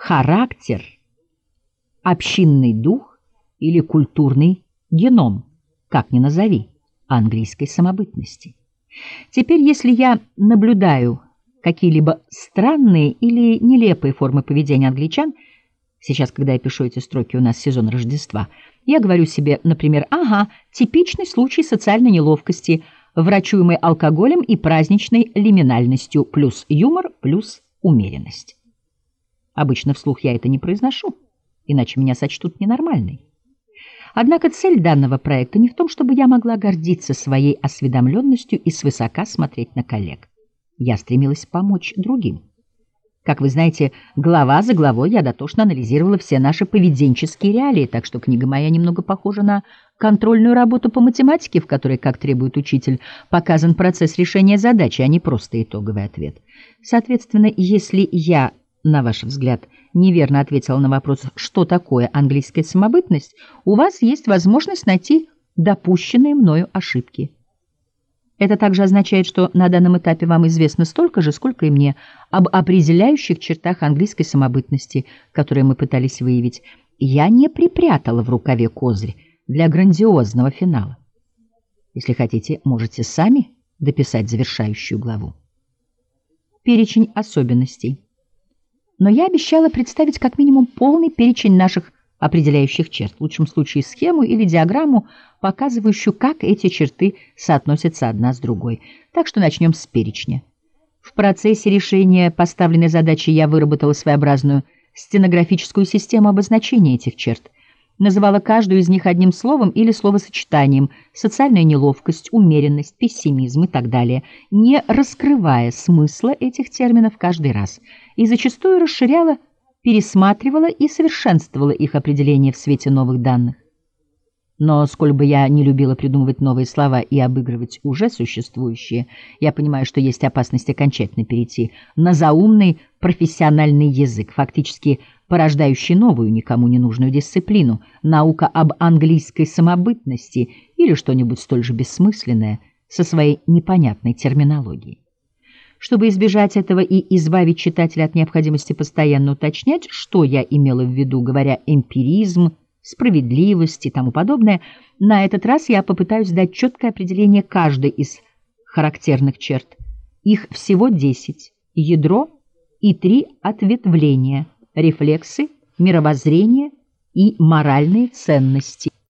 характер, общинный дух или культурный геном, как ни назови, английской самобытности. Теперь, если я наблюдаю какие-либо странные или нелепые формы поведения англичан, сейчас, когда я пишу эти строки, у нас сезон Рождества, я говорю себе, например, ага, типичный случай социальной неловкости, врачуемый алкоголем и праздничной лиминальностью, плюс юмор, плюс умеренность. Обычно вслух я это не произношу, иначе меня сочтут ненормальной. Однако цель данного проекта не в том, чтобы я могла гордиться своей осведомленностью и свысока смотреть на коллег. Я стремилась помочь другим. Как вы знаете, глава за главой я дотошно анализировала все наши поведенческие реалии, так что книга моя немного похожа на контрольную работу по математике, в которой, как требует учитель, показан процесс решения задачи, а не просто итоговый ответ. Соответственно, если я, на ваш взгляд, неверно ответила на вопрос, что такое английская самобытность, у вас есть возможность найти допущенные мною ошибки. Это также означает, что на данном этапе вам известно столько же, сколько и мне, об определяющих чертах английской самобытности, которые мы пытались выявить. Я не припрятала в рукаве козырь для грандиозного финала. Если хотите, можете сами дописать завершающую главу. Перечень особенностей. Но я обещала представить как минимум полный перечень наших определяющих черт, в лучшем случае схему или диаграмму, показывающую, как эти черты соотносятся одна с другой. Так что начнем с перечня. В процессе решения поставленной задачи я выработала своеобразную стенографическую систему обозначения этих черт. Называла каждую из них одним словом или словосочетанием: социальная неловкость, умеренность, пессимизм и так далее, не раскрывая смысла этих терминов каждый раз, и зачастую расширяла, пересматривала и совершенствовала их определение в свете новых данных. Но сколь бы я не любила придумывать новые слова и обыгрывать уже существующие, я понимаю, что есть опасность окончательно перейти на заумный профессиональный язык, фактически порождающий новую, никому не нужную дисциплину, наука об английской самобытности или что-нибудь столь же бессмысленное со своей непонятной терминологией. Чтобы избежать этого и избавить читателя от необходимости постоянно уточнять, что я имела в виду, говоря эмпиризм, справедливость и тому подобное, на этот раз я попытаюсь дать четкое определение каждой из характерных черт. Их всего 10: ядро и 3 ответвления: рефлексы, мировоззрение и моральные ценности.